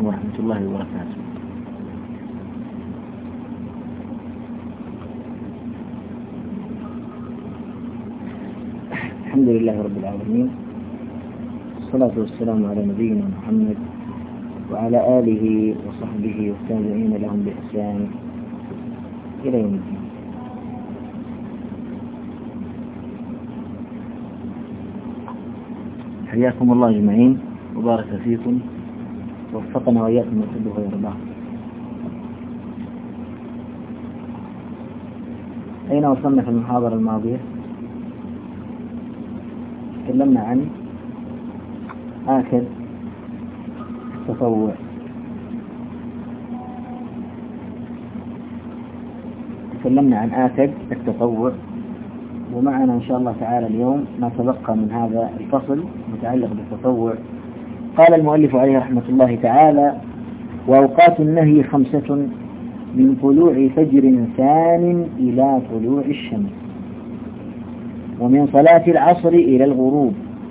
عليكم ورحمة الله وبركاته. الحمد لله رب العالمين، والصلاة والسلام على نبينا محمد وعلى آله وصحبه والتابعين لهم بإحسان إلى يوم الدين. حياكم الله أجمعين وبارك فيكم ووفقنا وإياكم يحبه ويرضاه. أين وصلنا في المحاضرة الماضية؟ تكلمنا عن آكد التطوع. ومعنا إن شاء الله تعالى اليوم ما تبقى من هذا الفصل متعلق بالتطوع. قال المؤلف عليه رحمة الله تعالى: وأوقات النهي 5: من طلوع فجر ثان إلى طلوع الشمس، ومن صلاة العصر إلى الغروب،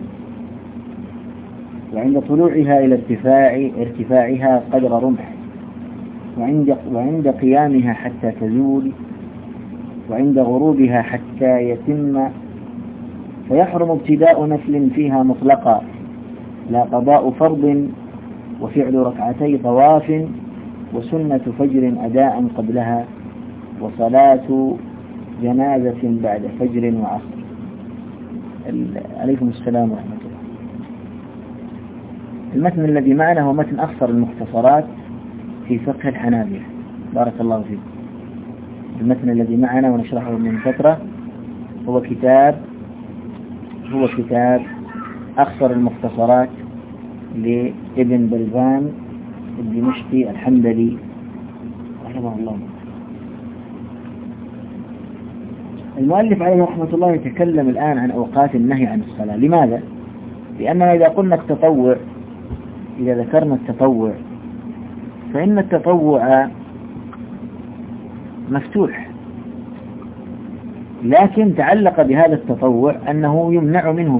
وعند طلوعها إلى ارتفاعها قدر رمح، وعند قيامها حتى تزول، وعند غروبها حتى يتم، فيحرم ابتداء نفل فيها مطلقا، لا قضاء فرض، وفعل ركعتي طواف، وسنة فجر أداء قبلها، وصلاة جنازة بعد فجر وعصر. عليكم السلام ورحمة الله. المتن الذي معنا هو متن أخصر المختصرات في فقه الحنابلة، بارك الله فيكم. المتن الذي معنا ونشرحه من فترة هو كتاب أخصر المختصرات لابن بلبان الدمشقي الحنبلي رحمه الله. المؤلف عليه رحمة الله يتكلم الآن عن أوقات النهي عن الصلاة. لماذا؟ لأننا إذا ذكرنا التطوع فإن التطوع مفتوح، لكن تعلق بهذا التطوع أنه يمنع منه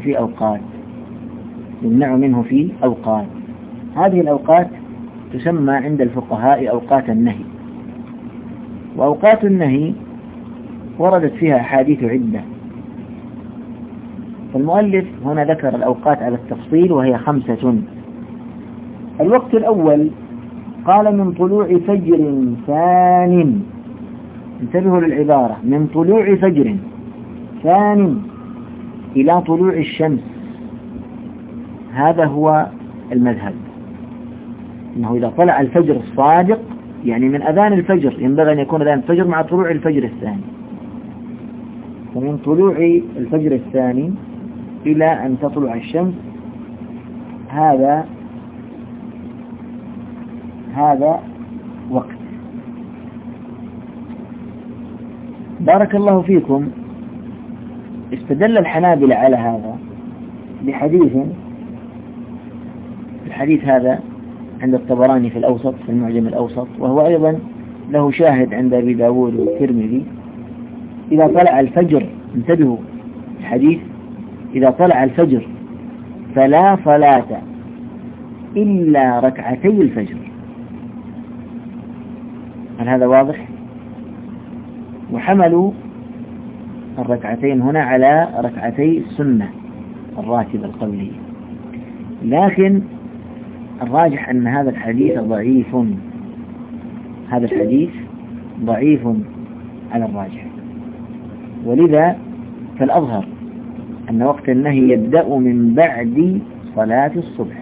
في أوقات. هذه الأوقات تسمى عند الفقهاء أوقات النهي. وأوقات النهي وردت فيها أحاديث عدة، فالمؤلف هنا ذكر الأوقات على التفصيل وهي 5. الوقت الأول قال: من طلوع فجر ثان. انتبهوا للعبارة: من طلوع فجر ثان إلى طلوع الشمس. هذا هو المذهب، أنه إذا طلع الفجر الصادق، يعني من أذان الفجر، ينبغي أن يكون أذان الفجر مع طلوع الفجر الثاني، ومن طلوع الفجر الثاني إلى أن تطلع الشمس، هذا وقت. بارك الله فيكم. استدل الحنابلة على هذا بحديث، الحديث هذا عند الطبراني في الأوسط، في المعجم الأوسط، وهو أيضا له شاهد عند أبي داود والترمذي. إذا طلع الفجر، انتبهوا الحديث: إذا طلع الفجر فلا صلاة إلا ركعتي الفجر. هل هذا واضح؟ وحملوا الركعتين هنا على ركعتي السنة الراتبة القبلية، لكن الراجح أن هذا الحديث ضعيف. هذا الحديث ضعيف على الراجح، ولذا فالأظهر أن وقت النهي يبدأ من بعد صلاة الصبح،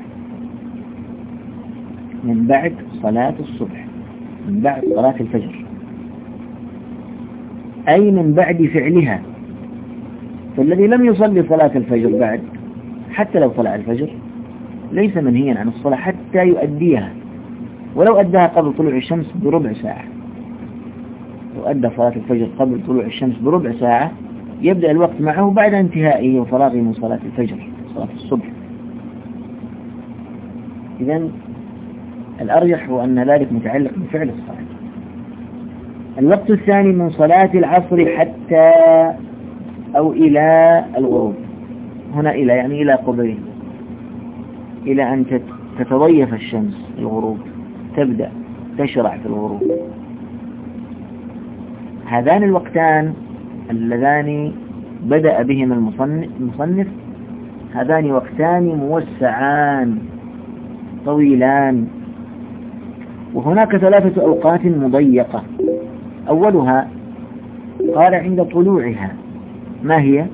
من بعد صلاة الفجر، أي من بعد فعلها. فالذي لم يصلي صلاة الفجر بعد، حتى لو طلع الفجر، ليس منهيا عن الصلاة حتى يؤديها، ولو أداها قبل طلوع الشمس بربع ساعة. لو أدى صلاة الفجر قبل طلوع الشمس بربع ساعة، يبدأ الوقت معه بعد انتهائه وفراغه من صلاة الفجر، صلاة الصبح. إذن الأرجح هو أن ذلك متعلق بفعل الصلاة. الوقت الثاني من صلاة العصر حتى أو إلى الغروب. هنا إلى يعني إلى قبيل، إلى أن تتضيف الشمس الغروب، تبدأ تشرع في الغروب. هذان الوقتان اللذان بدأ بهما المصنف هذان وقتان موسعان طويلان. وهناك 3 أوقات مضيقة. أولها قال عند طلوعها. ما هي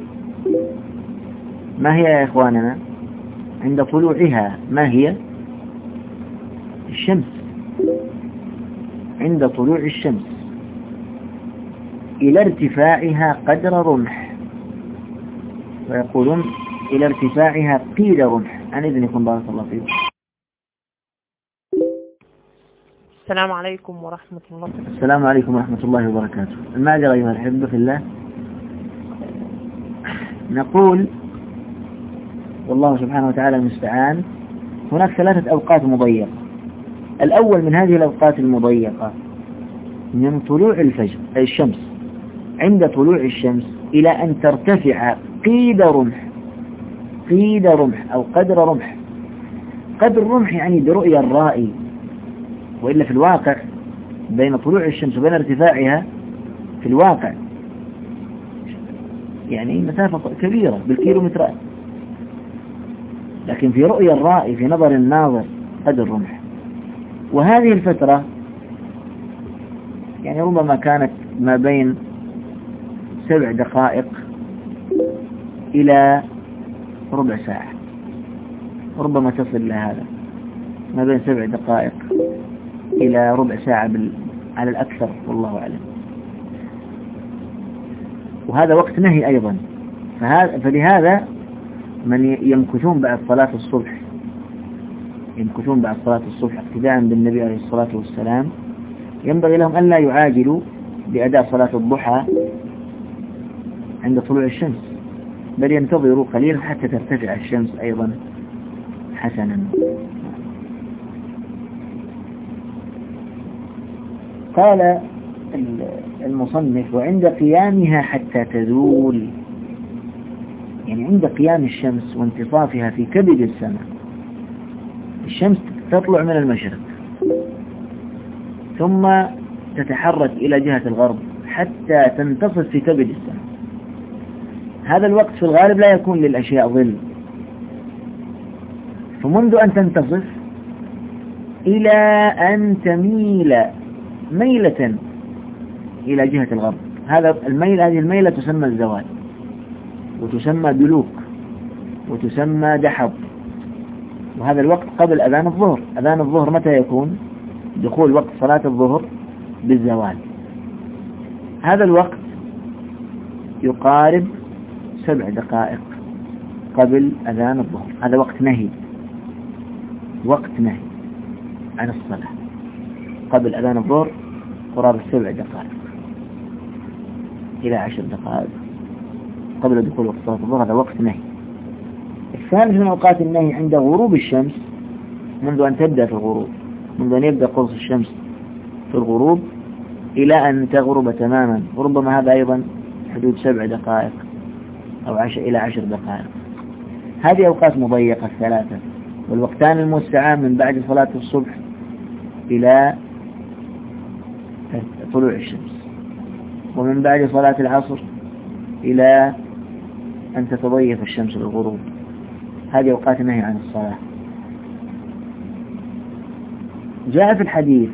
يا إخواننا؟ عند طلوعها ما هي؟ الشمس. عند طلوع الشمس إلى ارتفاعها قدر رمح، ويقولون إلى ارتفاعها قيد رمح. عن إذنكم بارك الله فيكم. السلام عليكم ورحمة الله. السلام عليكم ورحمة الله وبركاته. المعذرة أيها الأحبة في الله. نقول والله سبحانه وتعالى المستعان. هناك 3 أوقات مضيقة. الأول من هذه الأوقات المضيقة من طلوع الفجر أي الشمس، عند طلوع الشمس إلى أن ترتفع قيد رمح. قيد رمح أو قدر رمح. قدر رمح يعني برؤية الرائي، وإلا في الواقع بين طلوع الشمس وبين ارتفاعها في الواقع يعني مسافة كبيرة بالكيلومترات، لكن في رؤية الرائي في نظر الناظر قدر رمح. وهذه الفترة يعني ربما كانت ما بين 7 دقائق إلى ربع ساعة، ربما تصل إلى هذا، ما بين 7 دقائق إلى ربع ساعة على الأكثر والله أعلم. وهذا وقت نهي أيضا. فلهذا من يمكثون بعد صلاة الصبح اقتداء بالنبي عليه الصلاة والسلام ينبغي لهم أن لا يعاجلوا بأداء صلاة الضحى عند طلوع الشمس، بل ينتظروا قليلا حتى ترتفع الشمس أيضا حسنا. قال المصنف وعند قيامها حتى تزول، يعني عند قيام الشمس وانتصافها في كبد السماء. الشمس تطلع من المشرق ثم تتحرك إلى جهة الغرب حتى تنتصف في كبد السماء. هذا الوقت في الغالب لا يكون للأشياء ظل، فمنذ أن تنتصف إلى أن تميل ميلة إلى جهة الغرب. هذه الميلة تسمى الزوال، وتسمى دلوك، وتسمى دحض. وهذا الوقت قبل أذان الظهر. أذان الظهر متى يكون؟ دخول وقت صلاة الظهر بالزوال. هذا الوقت يقارب 7 دقائق قبل أذان الظهر. هذا وقت نهي عن الصلاة قبل أذان الظهر قرابة 7 دقائق إلى 10 دقائق قبل دخول وقت صلاة الظهر. هذا وقت نهي. الثالث من أوقات النهي عند غروب الشمس، منذ أن تبدأ في الغروب، منذ أن يبدأ قرص الشمس في الغروب إلى أن تغرب تماما، وربما هذا أيضا حدود 7 دقائق أو إلى 10 دقائق. هذه أوقات مضيقة الثلاثة. والوقتان الموسعان من بعد صلاة الصبح إلى طلوع الشمس، ومن بعد صلاة العصر إلى أن تتضيف الشمس للغروب. هذه أوقات النهي عن الصلاة. جاء في الحديث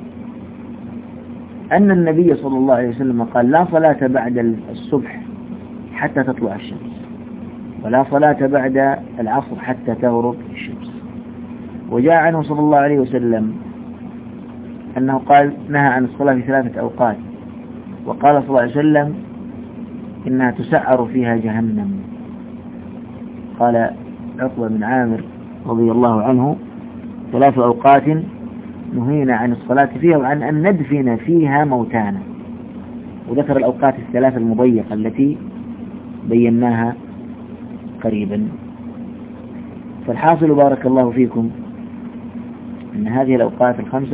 أن النبي صلى الله عليه وسلم قال لا صلاة بعد الصبح حتى تطلع الشمس، ولا صلاة بعد العصر حتى تغرب الشمس. وجاء عنه صلى الله عليه وسلم أنه قال نهى عن الصلاة في 3 أوقات، وقال صلى الله عليه وسلم إنها تسعر فيها جهنم. قال عقبة بن عامر رضي الله عنه 3 أوقات نهينا عن الصلاة فيها وعن أن ندفن فيها موتانا. وذكر الأوقات ال3 المضيقة التي بيناها قريبا. فالحاصل بارك الله فيكم أن هذه الأوقات ال5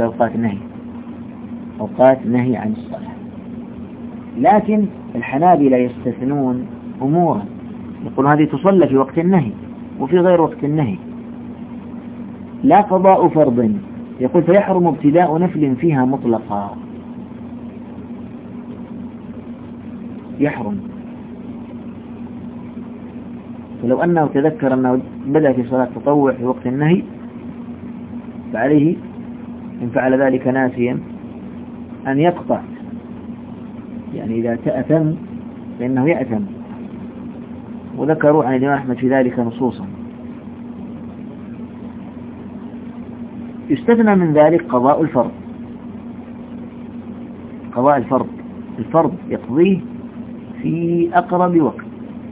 أوقات نهي عن الصلاة. لكن الحنابلة يستثنون أمورا، يقول هذه تصلى في وقت النهي وفي غير وقت النهي. لا قضاء فرض يقول فيحرم ابتداء نفل فيها مطلقا. يحرم، ولو أنه تذكر أنه بدأ في صلاة تطوع في وقت النهي فعليه إن فعل ذلك ناسيا أن يقطع، يعني إذا تأثم فإنه يأثم، وذكروا عن الإمام أحمد في ذلك نصوصا. يستثنى من ذلك قضاء الفرض. قضاء الفرض يقضيه في أقرب وقت،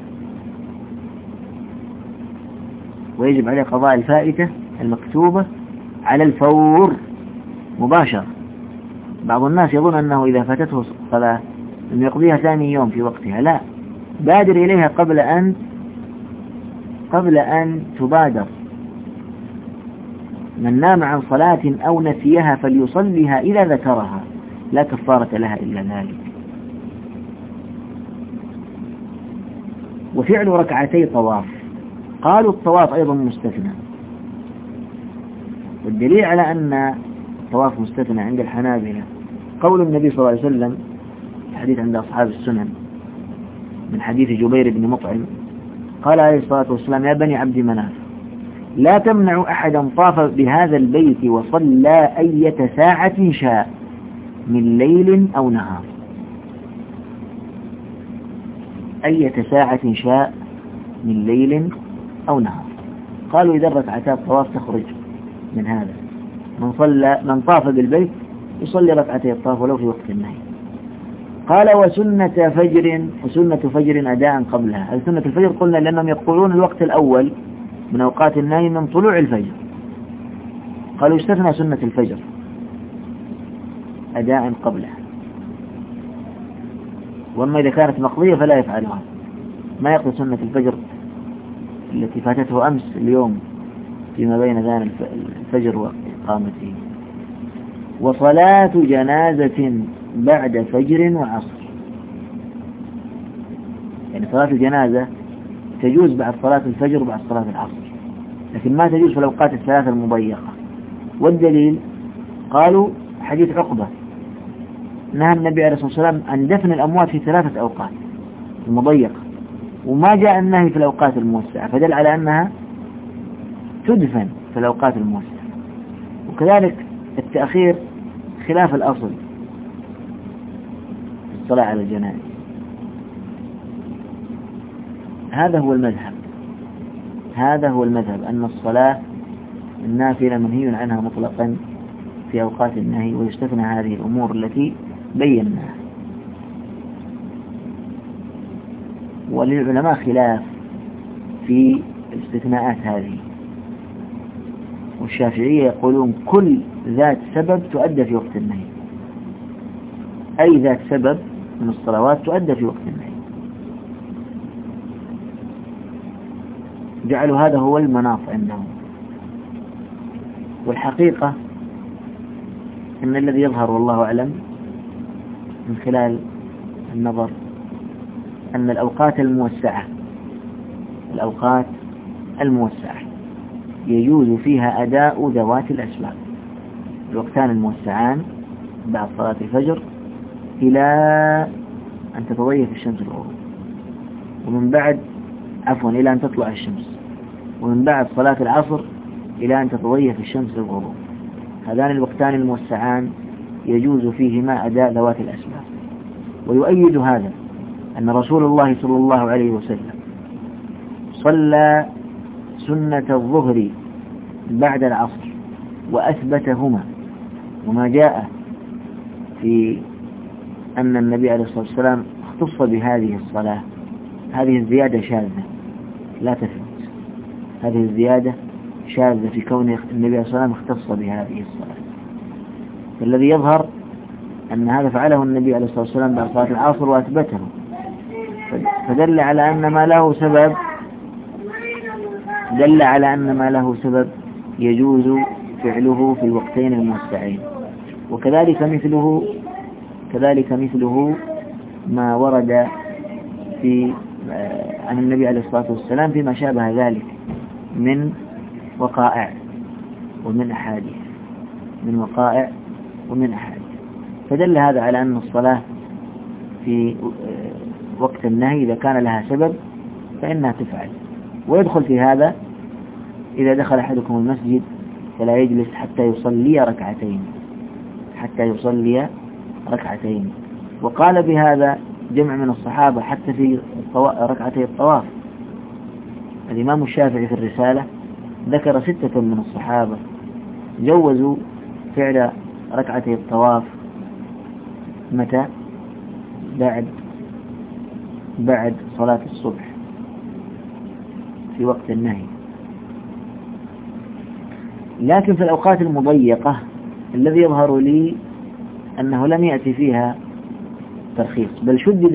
ويجب عليه قضاء الفائتة المكتوبة على الفور مباشرة. بعض الناس يظن أنه إذا فاتته صلاة أن يقضيها ثاني يوم في وقتها، لا، بادر إليها قبل أن تبادر. من نام عن صلاة أو نسيها فليصليها إذا ذكرها، لا كفارة لها إلا ذلك. وفعل ركعتي طواف، قالوا الطواف أيضا مستثنى، والدليل على أن الطواف مستثنى عند الحنابلة قول النبي صلى الله عليه وسلم، الحديث عند أصحاب السنن من حديث جبير بن مطعم، قال عليه الصلاة والسلام: يا بني عبد مناف لا تمنع أحدا طاف بهذا البيت وصلى أية ساعة شاء من ليل أو نهار. أية ساعة شاء من ليل أو نهار. قالوا إذا ركعتا الطواف تخرج من هذا، من طاف بالبيت يصلي ركعتي الطواف ولو في وقت النهي. قال وسنة فجر أداء قبلها. سنة الفجر قلنا لأنهم يقولون الوقت الأول من أوقات النهي من طلوع الفجر، قالوا يستثنى سنة الفجر أداء قبلها، وأما إذا كانت مقضية فلا يفعلها، ما يقضي سنة الفجر التي فاتته أمس اليوم فيما بين ذان الفجر وإقامته. وصلاة جنازة بعد فجر وعصر، يعني صلاة الجنازة تجوز بعد صلاة الفجر وبعد صلاة العصر، لكن ما تجوز في الأوقات الثلاثة المضيقة. والدليل قالوا حديث عقبة، نهى النبي عليه الصلاة والسلام عن دفن الأموات في 3 أوقات المضيقة، وما جاء النهي في الأوقات الموسعة، فدل على أنها تدفن في الأوقات الموسعة. وكذلك التأخير خلاف الأصل في الصلاة على الجنائز. هذا هو المذهب أن الصلاة النافلة منهي عنها مطلقا في أوقات النهي، ويستثنى هذه الأمور التي بيناها. وللعلماء خلاف في الاستثناءات هذه، والشافعية يقولون كل ذات سبب تؤدى في وقت النهي، أي ذات سبب من الصلوات تؤدى في وقت النهي. جعلوا هذا هو المناط عندهم. والحقيقة أن الذي يظهر والله أعلم من خلال النظر أن الأوقات الموسعة يجوز فيها أداء ذوات الأسباب. الوقتان الموسعان بعد صلاة الفجر إلى أن تتضيف الشمس الغروب، إلى أن تطلع الشمس، ومن بعد صلاة العصر إلى أن تتضيف الشمس الغروب. هذان الوقتان الموسعان يجوز فيهما أداء ذوات الأسباب. ويؤيد هذا أن رسول الله صلى الله عليه وسلم صلى سنة الظهر بعد العصر وأثبتهما، وما جاء في أن النبي عليه الصلاة والسلام اختص بهذه الصلاة، هذه الزيادة شاذة لا تثبت. هذه الزيادة شاذة في كون النبي عليه الصلاة والسلام اختص بهذه الصلاة. فالذي يظهر أن هذا فعله النبي عليه الصلاة والسلام بعد صلاة العصر وأثبته، فدل على أن ما له سبب يجوز فعله في الوقتين الموسعين. وكذلك مثله ما ورد عن النبي عليه الصلاة والسلام فيما شابه ذلك من وقائع ومن أحاديث. من وقائع ومن أحاديث. فدل هذا على أن الصلاة في وقت النهي إذا كان لها سبب فإنها تفعل. ويدخل في هذا إذا دخل أحدكم المسجد فلا يجلس حتى يصلي ركعتين. وقال بهذا جمع من الصحابة حتى في ركعتي الطواف. الإمام الشافعي في الرسالة ذكر 6 من الصحابة جوزوا فعل ركعتي الطواف متى؟ بعد صلاة الصبح في وقت النهي. لكن في الأوقات المضيقة الذي يظهر لي أنه لم يأتي فيها ترخيص، بل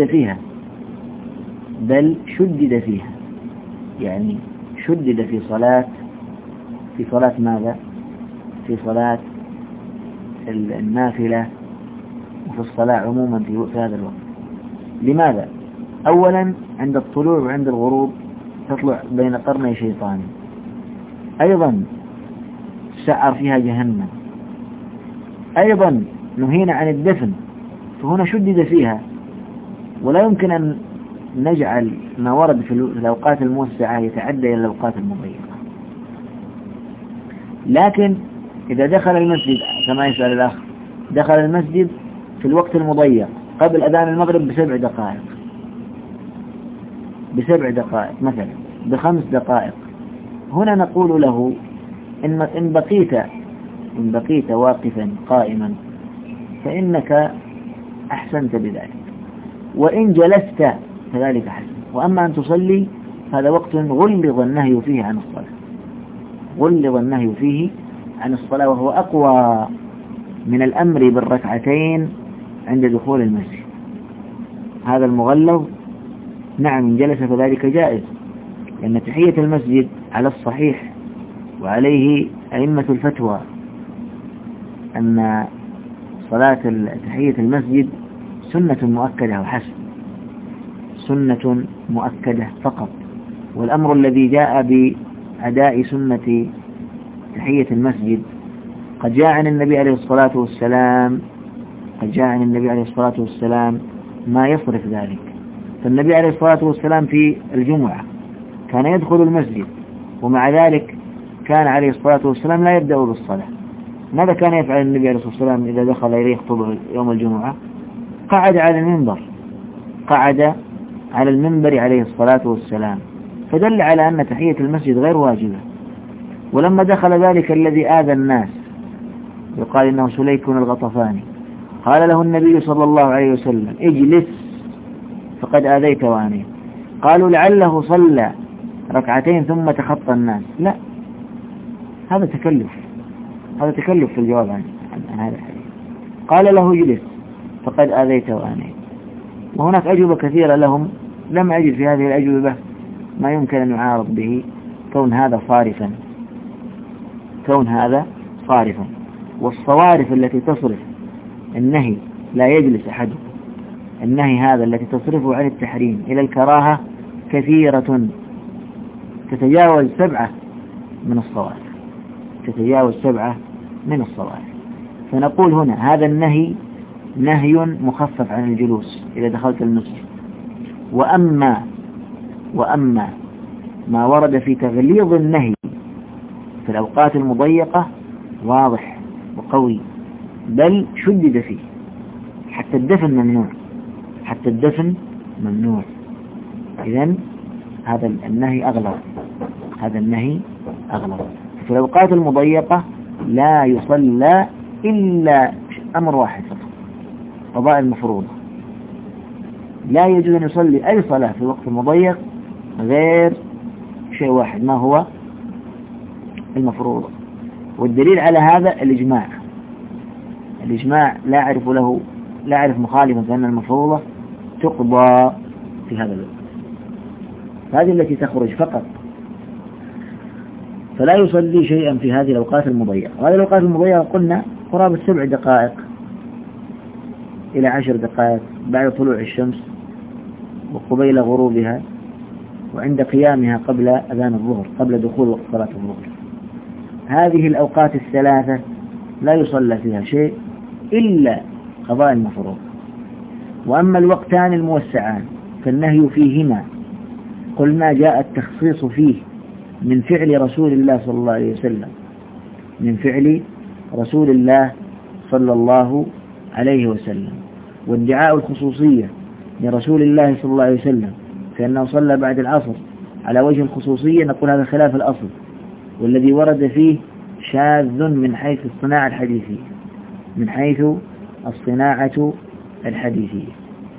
شدد فيها، يعني شدد في صلاة ماذا؟ في صلاة النافلة وفي الصلاة عموما في هذا الوقت. لماذا؟ أولا عند الطلوع وعند الغروب تطلع بين قرني شيطان، أيضا سعر فيها جهنم، أيضا نهينا عن الدفن، فهنا شدد فيها. ولا يمكن أن نجعل ما ورد في الأوقات الموسعة يتعدى إلى الأوقات المضيقة. لكن إذا دخل المسجد كما يسأل الأخ، دخل المسجد في الوقت المضيق قبل أذان المغرب ب7 دقائق، مثلا ب5 دقائق، هنا نقول له إن بقيت واقفا قائما فإنك أحسنت بذلك، وإن جلست فذلك حسن. وأما أن تصلي هذا وقت غلظ النهي فيه عن الصلاة، وهو أقوى من الأمر بالركعتين عند دخول المسجد. هذا المغلظ نعم إن جلس فذلك جائز، لأن تحية المسجد على الصحيح وعليه أئمة الفتوى أن صلاة تحية المسجد سنة مؤكدة وحسب، سنة مؤكدة فقط. والأمر الذي جاء بأداء سنة تحية المسجد قد جاء عن النبي عليه الصلاة والسلام ما يصرف ذلك. فالنبي عليه الصلاة والسلام في الجمعة كان يدخل المسجد، ومع ذلك كان عليه الصلاة والسلام لا يبدأ بالصلاة. ماذا كان يفعل النبي عليه الصلاة والسلام إذا دخل إليه يخطب يوم الجمعة؟ قعد على المنبر عليه الصلاة والسلام، فدل على أن تحية المسجد غير واجبة. ولما دخل ذلك الذي آذى الناس يقال إنه سليك الغطفاني، قال له النبي صلى الله عليه وسلم اجلس فقد آذيت وانيت. قالوا لعله صلى ركعتين ثم تخطى الناس. لا، هذا تكلف في الجواب عن هذا الحديث. قال له اجلس فقد آذيت وانيت. وهناك أجوبة كثيرة لهم، لم أجد في هذه الأجوبة ما يمكن أن يعارض به كون هذا صارفا. والصوارف التي تصرف النهي لا يجلس أحدهم، النهي هذا التي تصرفه عن التحريم إلى الكراهة كثيرة، تتجاوز 7 من الصوارف. فنقول هنا هذا النهي نهي مخفف عن الجلوس إذا دخلت المسجد. وأما ما ورد في تغليظ النهي في الأوقات المضيقة واضح وقوي، بل شدد فيه، حتى الدفن ممنوع. إذن هذا النهي أغلظ. في الأوقات المضيقة لا يصلى إلا أمر واحد فقط، قضاء المفروضة. لا يجوز أن يصلي أي صلاة في وقت مضيق غير شيء واحد، ما هو؟ المفروضة. والدليل على هذا الإجماع لا أعرف مخالفا بأن المفروضة تقضى في هذا الوقت، هذه التي تخرج فقط. فلا يصلي شيئا في هذه الأوقات المضيقة. وهذه الأوقات المضيقة قلنا قرابة 7 دقائق إلى 10 دقائق بعد طلوع الشمس وقبيل غروبها، وعند قيامها قبل أذان الظهر، قبل دخول وقت صلاة الظهر. هذه الأوقات الثلاثة لا يصلى فيها شيء إلا قضاء المفروض. وأما الوقتان الموسعان فالنهي فيهما قلنا جاء التخصيص فيه من فعل رسول الله صلى الله عليه وسلم، من فعل رسول الله صلى الله عليه وسلم، وادعاء الخصوصية لرسول الله صلى الله عليه وسلم فإنه صلى بعد العصر على وجه الخصوصية، نقول هذا خلاف الأصل، والذي ورد فيه شاذ من حيث الصناعة الحديثية، من حيث الصناعة الحديثية.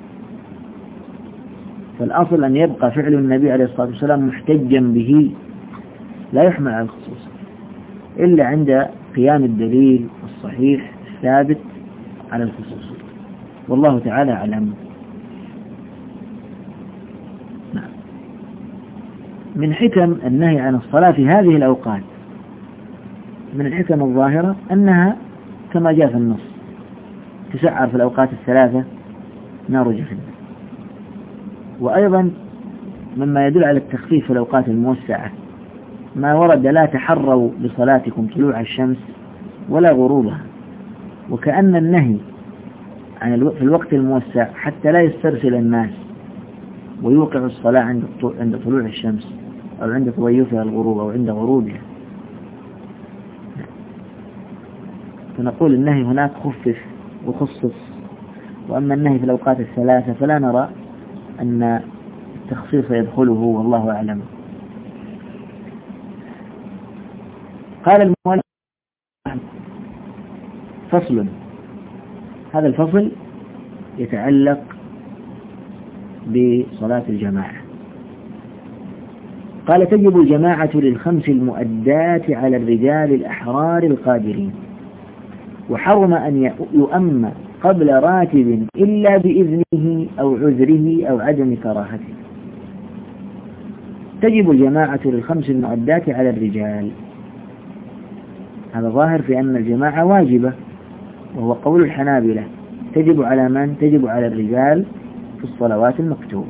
فالأصل أن يبقى فعل النبي عليه الصلاة والسلام محتجا به لا يحمل على الخصوص إلا عند قيام الدليل الصحيح الثابت على الخصوص، والله تعالى أعلم. من حكم النهي عن الصلاة في هذه الأوقات من الحكم الظاهرة أنها كما جاء في النص تسعر في الأوقات الثلاثة نار جهنم. وأيضا مما يدل على التخفيف في الأوقات الموسعة ما ورد لا تحروا بصلاتكم طلوع الشمس ولا غروبها، وكأن النهي في الوقت الموسع حتى لا يسترسل الناس ويوقع الصلاة عند طلوع الشمس أو عند تضيفها الغروب أو عند غروبها. فنقول النهي هناك خفف وخصص، وأما النهي في الأوقات الثلاثة فلا نرى أن التخصيص يدخله، والله أعلم. قال المؤلف فصل، هذا الفصل يتعلق بصلاة الجماعة. قال تجب الجماعة للخمس المؤدات على الرجال الأحرار القادرين، وحرم أن يؤم قبل راتب إلا بإذنه أو عذره أو عدم كراهته. تجب الجماعة للخمس المؤدات على الرجال، هذا ظاهر في أن الجماعة واجبة، وهو قول الحنابلة. تجب على من؟ تجب على الرجال في الصلوات المكتوبة.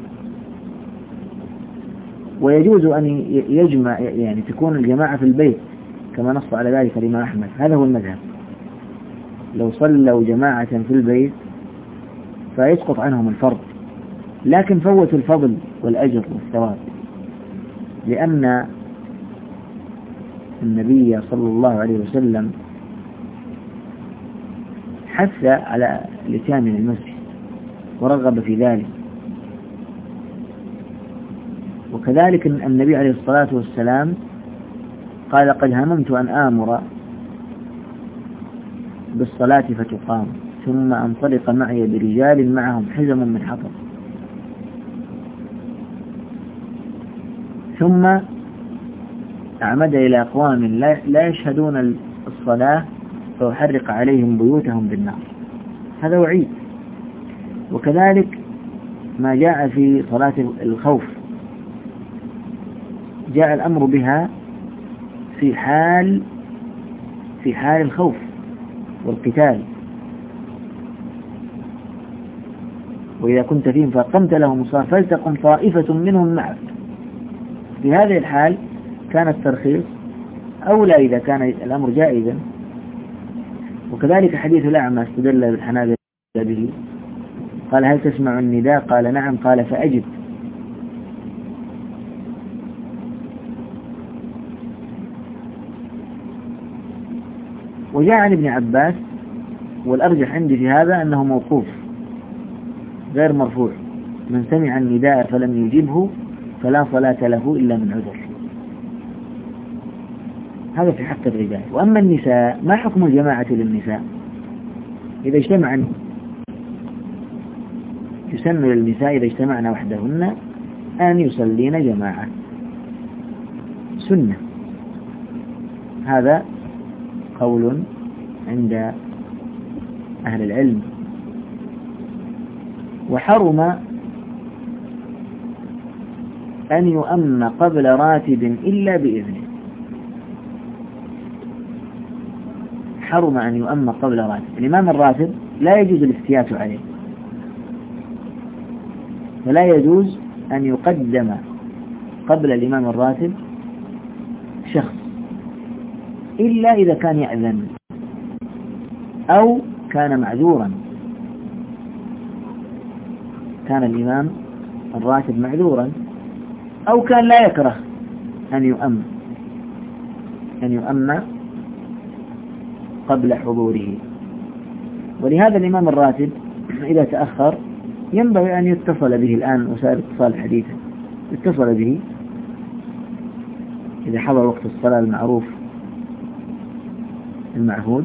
ويجوز أن يجمع، يعني تكون الجماعة في البيت كما نص على ذلك الإمام أحمد، هذا هو المذهب. لو صلوا جماعة في البيت فيسقط عنهم الفرض، لكن فوتوا الفضل والأجر والثواب، لأن النبي صلى الله عليه وسلم حث على الاتيان من المسجد ورغب في ذلك. وكذلك النبي عليه الصلاة والسلام قال قد هممت أن آمر بالصلاة فتقام ثم أنطلق معي برجال معهم حزم من حطب، ثم أعمد إلى أقوام لا يشهدون الصلاة فأحرق عليهم بيوتهم بالنار. هذا وعيد. وكذلك ما جاء في صلاة الخوف، جاء الأمر بها في حال الخوف والقتال، وإذا كنت فيهم فأقمت لهم الصلاة فلتقم طائفة منهم معك. في هذه الحال كان الترخيص أولى إذا كان الأمر جائزا. وكذلك حديث الأعمى استدل بالحنابلة به، قال هل تسمع النداء؟ قال نعم، قال فأجب. وجاء عن ابن عباس، والأرجح عندي في هذا أنه موقوف غير مرفوع، من سمع النداء فلم يجبه فلا صلاة له إلا من عذر. هذا في حق الرجال. وأما النساء ما حكم الجماعة للنساء؟ إذا اجتمعن يسن للنساء إذا اجتمعن وحدهن أن يصلين جماعة سنة. هذا قول عند أهل العلم. وحرم أن يؤم قبل راتب إلا بإذنه، حرم أن يؤم قبل راتب. الإمام الراتب لا يجوز الافتيات عليه، فلا يجوز أن يقدم قبل الإمام الراتب شخص إلا إذا كان يأذن، أو كان معذورا، كان الإمام الراتب معذورا، أو كان لا يكره أن يؤم قبل حضوره. ولهذا الإمام الراتب إذا تأخر ينبغي أن يتصل به الآن وسائل الاتصال الحديثة، يتصل به إذا حضر وقت الصلاة المعروف المعهود،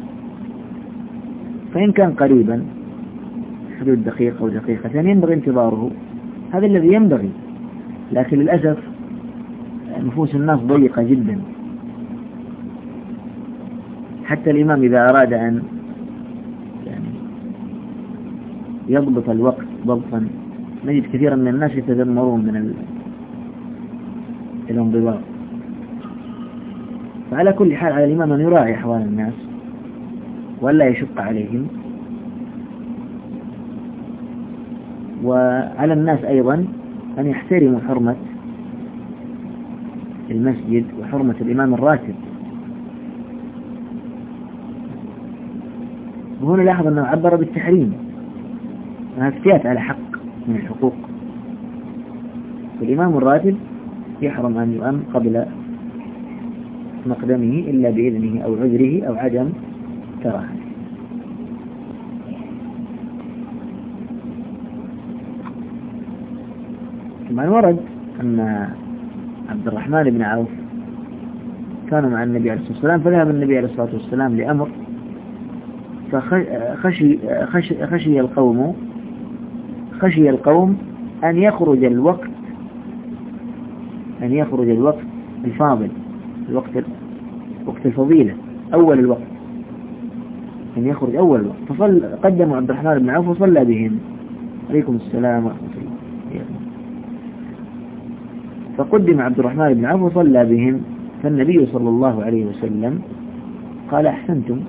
فإن كان قريبا حدود دقيقة أو دقيقتين ينبغي انتظاره، هذا الذي ينبغي. لكن للأسف نفوس الناس ضيقة جدا، حتى الإمام إذا أراد أن يضبط الوقت ضبطا نجد كثيرا من الناس يتذمرون من الانضباط. فعلى كل حال على الإمام أن يراعي أحوال الناس ولا يشق عليهم، وعلى الناس أيضا أن يحترموا حرمة المسجد وحرمة الإمام الراتب. وهنا لاحظ أنه عبر بالتحريم، هذا افتيات على حق من الحقوق. الإمام الراتب يحرم أن يؤم قبل مقدمه إلا بإذنه أو عذره أو عدم كراهته. طبعا ورد أن عبد الرحمن بن عوف كانوا مع النبي عليه الصلاة والسلام، فذهب النبي عليه الصلاة والسلام لأمر، فخشي القوم أن يخرج الوقت الفاضل، وقت الفضيلة، أول الوقت، أن يخرج أول الوقت. فقدموا عبد الرحمن بن عوف وصلى بهم، عليكم السلام ورحمة الله. فقدم عبد الرحمن بن عوف وصلى بهم، فالنبي صلى الله عليه وسلم قال أحسنتم.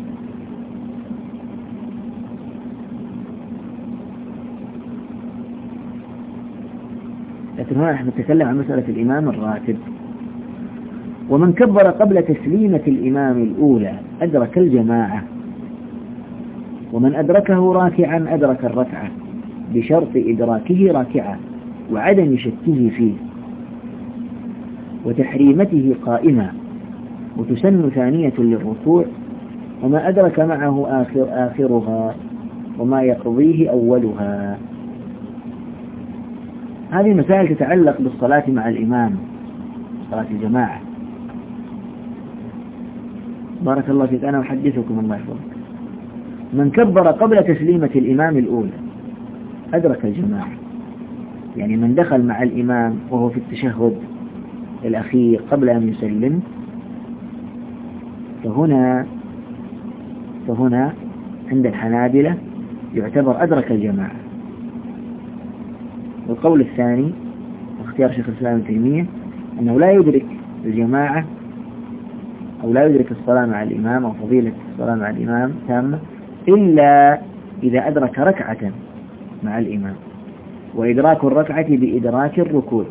لكن هنا نحن نتكلم عن مسألة الإمام الراتب. ومن كبر قبل تسليمة الإمام الأولى أدرك الجماعة، ومن أدركه راكعا أدرك الركعة بشرط إدراكه راكعا وعدم شكه فيه وتحريمته قائمة، وتسن ثانية للركوع، وما أدرك معه آخرها وما يقضيه أولها. هذه مسائل تتعلق بالصلاة مع الإمام، صلاة الجماعة. بارك الله فيك، أنا أحدثكم الله يحفظك. من كبر قبل تسليمة الإمام الأولى أدرك الجماعة، يعني من دخل مع الإمام وهو في التشهد الأخير قبل أن يسلم، فهنا عند الحنابلة يعتبر أدرك الجماعة. والقول الثاني واختيار شيخ الإسلام ابن تيمية أنه لا يدرك الجماعة أو لا يدرك الصلاة مع الإمام أو فضيلة الصلاة مع الإمام تامة إلا إذا أدرك ركعة مع الإمام، وإدراك الركعة بإدراك الركوع.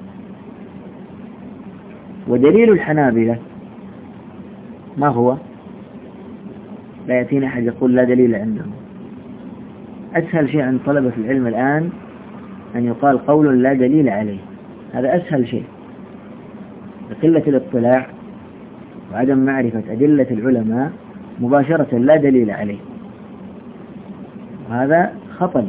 ودليل الحنابلة ما هو؟ لا يأتينا أحد يقول لا دليل عندهم. أسهل شيء عند طلبة العلم الآن أن يقال قول لا دليل عليه، هذا أسهل شيء، بقلة الاطلاع وعدم معرفة أدلة العلماء مباشرة لا دليل عليه، وهذا خطأ،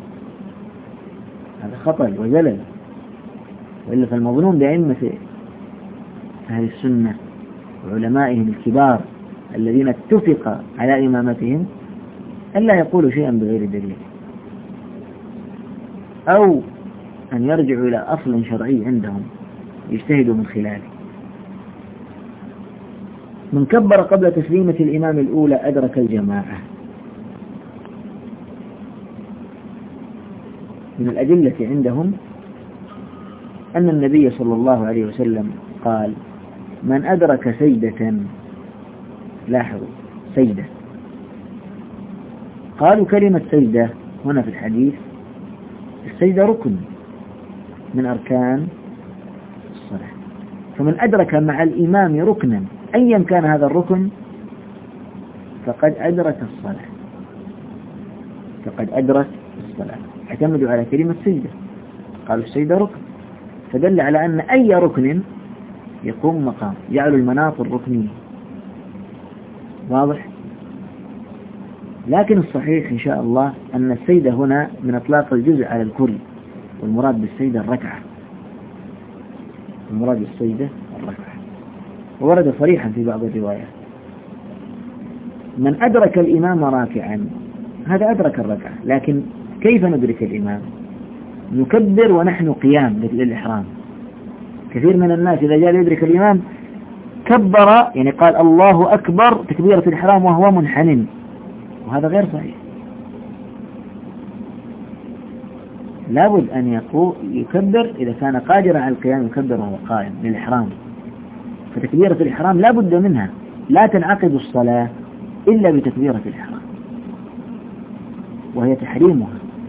هذا خطأ وزلل. وإلا فالمظنون بأئمة أهل السنة وعلمائهم الكبار الذين اتفق على إمامتهم ألا يقولوا شيئا بغير دليل، أو أن يرجعوا إلى أصل شرعي عندهم يجتهدوا من خلاله. من كبر قبل تسليمة الإمام الأولى أدرك الجماعة. من الأدلة عندهم أن النبي صلى الله عليه وسلم قال: من أدرك سجدة، لاحظوا سجدة، قالوا كلمة سجدة هنا في الحديث، السجدة ركن من أركان الصلاة، فمن أدرك مع الإمام ركنا أيا كان هذا الركن فقد أدرك الصلاة، فقد أدرك الصلاة. اعتمدوا على كلمة سجدة، قالوا السجدة ركن، فدل على أن أي ركن يقوم مقام، جعلوا المناط الركنية. واضح؟ لكن الصحيح إن شاء الله أن السجدة هنا من إطلاق الجزء على الكل، والمراد بالسجدة الركعة، المراد بالسجدة الركعة، وورد صريحا في بعض الروايات. من أدرك الإمام راكعا هذا أدرك الركعة، لكن كيف ندرك الإمام؟ نكبر ونحن قيام للإحرام. كثير من الناس إذا جاء يدرك الإمام كبر، يعني قال الله أكبر تكبيرة الإحرام وهو منحنٍ، وهذا غير صحيح. لابد أن يكبر إذا كان قادرا على القيام، يكبر وهو قائم للإحرام. فتكبيرة الإحرام لا بد منها، لا تنعقد الصلاة إلا بتكبيرة الإحرام، وهي تحريمها.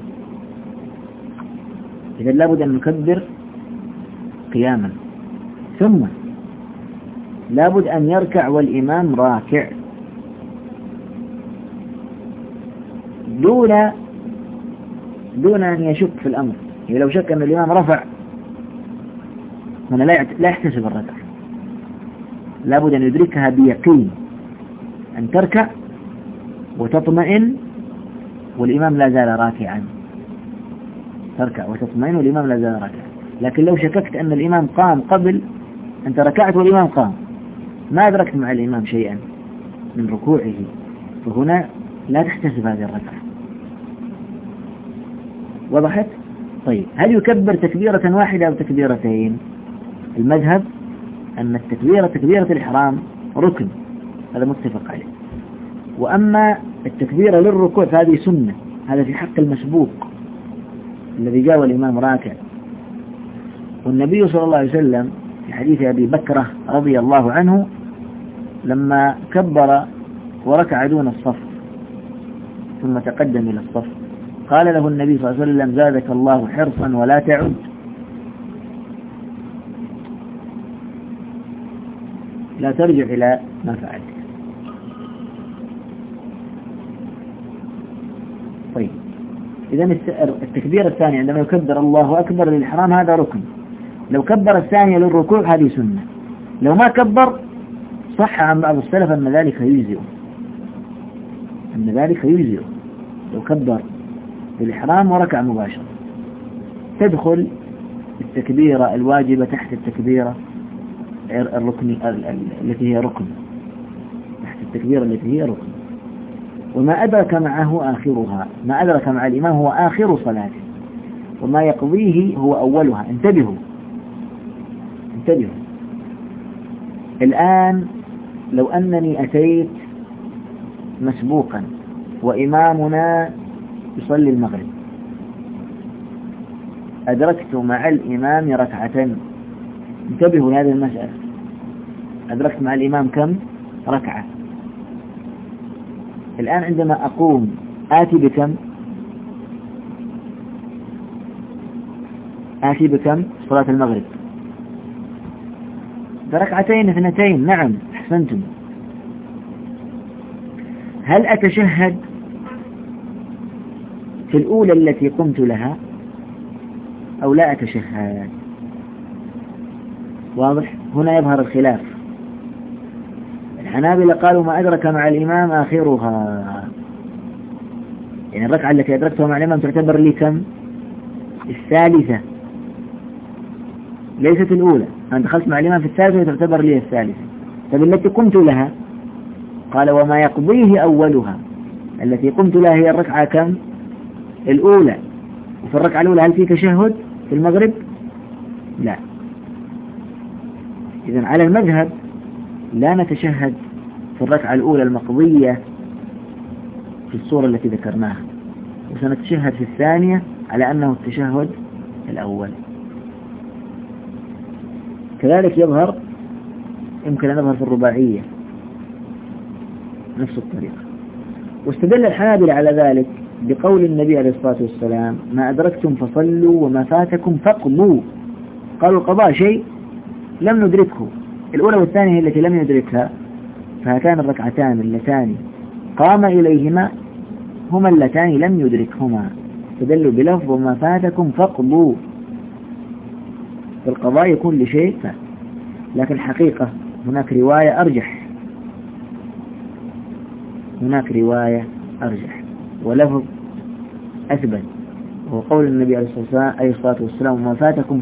إذا لابد أن نكبر قياما، ثم لابد أن يركع والإمام راكع، دون أن يشك في الأمر. يعني لو شك أن الإمام رفع هنا لا يحتسب الركعة، لابد أن يدركها بيقين، أن تركع وتطمئن والإمام لا زال راكعا، تركع وتطمئن والإمام لا زال راكعا. لكن لو شككت أن الإمام قام قبل، أنت ركعت والإمام قام، ما أدركت مع الإمام شيئا من ركوعه، فهنا لا تحتسب هذه الركعة. وضحت؟ طيب، هل يكبر تكبيرة واحدة أو تكبيرتين؟ المذهب أن تكبيرة الإحرام ركن، هذا متفق عليه. وأما التكبيرة للركوع فهذه سنة، هذا في حق المسبوق الذي جاء والإمام راكع. والنبي صلى الله عليه وسلم في حديث أبي بكرة رضي الله عنه لما كبر وركع دون الصف ثم تقدم إلى الصف، قال له النبي صلى الله عليه وسلم: زادك الله حرصا ولا تعد. لا ترجع إلى ما فعلت. طيب، إذا التكبير الثاني عندما يكبر الله أكبر للإحرام هذا ركن. لو كبر الثانية للركوع هذه سنة. لو ما كبر صح عن بعض السلف أن ذلك يجزئ، لو كبر للإحرام وركع مباشرة تدخل التكبيرة الواجبة تحت التكبيرة التي هي ركن، تحت التكبيرة التي هي ركن. وما أدرك معه آخرها، ما أدرك مع الإمام هو آخر صلاته، وما يقضيه هو أولها. انتبهوا. الآن لو أنني أتيت مسبوقا وإمامنا يصلي المغرب، أدركت مع الإمام ركعتين. انتبهوا لهذه المسألة، أدركت مع الإمام كم ركعة؟ الآن عندما أقوم آتي بكم صلاة المغرب؟ بركعتين اثنتين. نعم، أحسنتم. هل أتشهد في الأولى التي قمت لها أو لا أتشهد؟ واضح؟ هنا يظهر الخلاف. الحنابلة قالوا ما أدرك مع الإمام آخرها، يعني الركعة التي أدركتها مع الإمام تعتبر لي كم؟ الثالثة، ليست الأولى. أنا دخلت مع الإمام في الثالثة وتعتبر لي الثالثة. طب التي قمت لها؟ قال وما يقضيه أولها. التي قمت لها هي الركعة كم؟ الأولى. وفي الركعة الأولى هل في تشهد في المغرب؟ لا. إذن على المذهب لا نتشهد في الركعة الأولى المقضية في الصورة التي ذكرناها، وسنتشهد في الثانية على أنه التشهد الأول. كذلك يمكن أن يظهر في الرباعية نفس الطريقة. واستدل الحنابلة على ذلك بقول النبي عليه الصلاة والسلام ما أدركتم فصلوا وما فاتكم فاقضوا. قالوا القضاء شيء لم ندركه، الأولى والثانية هي التي لم ندركها، فهاتان الركعتان اللتان قام إليهما هما اللتان لم يدركهما، تدلوا بلفظ وما فاتكم فاقضوا. في القضاء يكون لشيء فات، لكن حقيقة هناك رواية أرجح ولفظ أثبت، وهو قول النبي عليه الصلاة والسلام وما فاتكم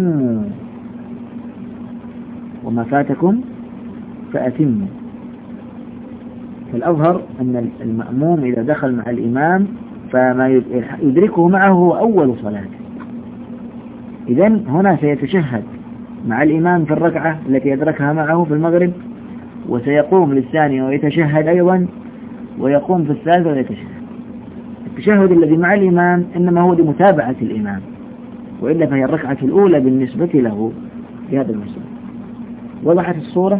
فأتموا. فالأظهر أن المأموم إذا دخل مع الإمام فما يدركه معه هو أول صلاته. إذن هنا سيتشهد مع الإمام في الركعة التي أدركها معه في المغرب، وسيقوم للثانية ويتشهد أيضا، ويقوم في الثالثة ويتشهد. التشهد الذي مع الإمام إنما هو لمتابعة الإمام، وإلا فهي الركعة الأولى بالنسبة له في هذا المسألة. وضحت الصورة؟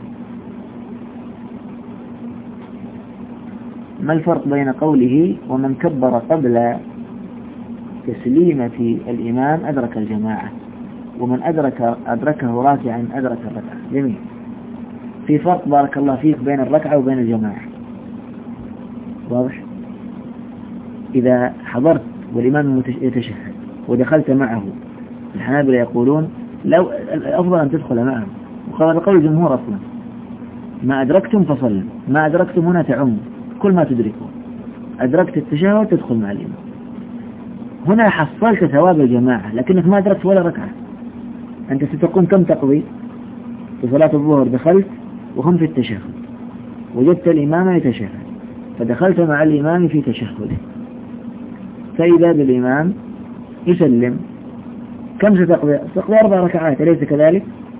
ما الفرق بين قوله ومن كبر قبل تسليمة الإمام أدرك الجماعة، ومن أدركه راكعا أدرك الركعة؟ جميل. في فرق بارك الله فيك بين الركعة وبين الجماعة، واضح؟ إذا حضرت والإمام يتشهد ودخلت معه، الحنابلة يقولون لو الأفضل أن تدخل معه، وقال قول الجمهور أصلا ما أدركتم فصلوا، ما أدركتم هنا تعم كل ما تدركه، أدركت التشهد تدخل مع الإمام. هنا حصلت ثواب الجماعة لكنك ما أدركت ولا ركعة. أنت ستقوم كم تقضي في صلاة الظهر؟ دخلت وهم في التشهد، وجدت الإمام يتشهد فدخلت مع الإمام في تشهده، فإذا بالإمام يسلم، كم ستقضي؟ تقضي 4 ركعات، أليس كذلك؟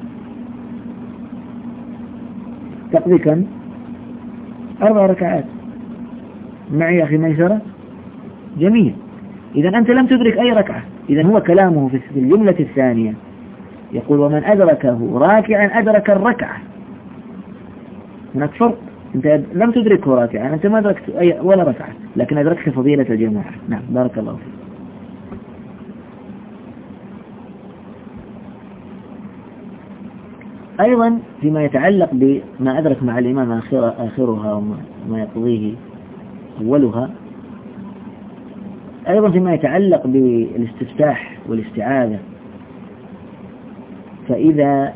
تقضي كم؟ 4 ركعات. معي أخي ميسرة؟ جميل. إذا أنت لم تدرك أي ركعة. إذا هو كلامه في الجملة الثانية يقول ومن أدركه راكعا أدرك الركعة. هناك فرق، أنت لم تدركه راكعا، أنت ما أدركت أي ولا ركعة، لكن أدركت فضيلة الجماعة. نعم، بارك الله فيك. أيضا فيما يتعلق بما أدرك مع الإمام آخرها وما يقضيه أولها، أيضا فيما يتعلق بالاستفتاح والاستعاذة، فإذا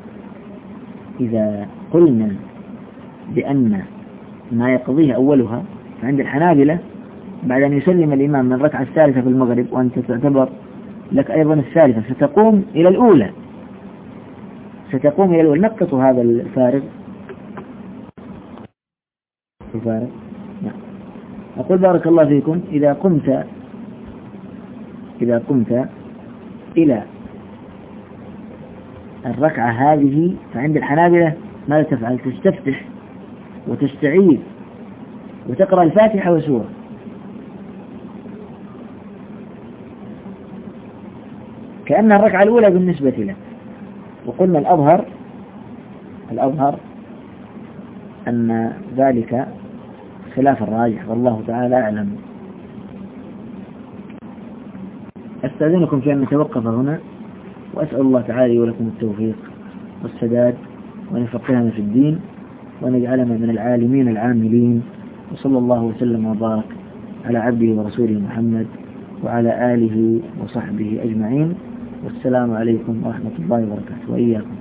قلنا بأن ما يقضيه أولها، فعند الحنابلة بعد أن يسلم الإمام من الركعة الثالثة في المغرب وأنت تعتبر لك أيضا الثالثة، ستقوم إلى الأولى. نقط هذا الفارق. نعم. أقول بارك الله فيكم إذا قمت إلى الركعة هذه، فعند الحنابلة ماذا تفعل؟ تستفتح وتستعيذ وتقرأ الفاتحة وسورة. كأنها الركعة الأولى بالنسبة لك. وقلنا الأظهر أن ذلك خلاف الراجح، والله تعالى أعلم. أستأذنكم في أن نتوقف هنا، وأسأل الله تعالى ولكم التوفيق والسداد، وأن يفقهنا في الدين، وأن يجعلنا من العالمين العاملين. وصلى الله وسلم وبارك على عبده ورسوله محمد وعلى آله وصحبه أجمعين. والسلام عليكم ورحمة الله وبركاته، وإياكم.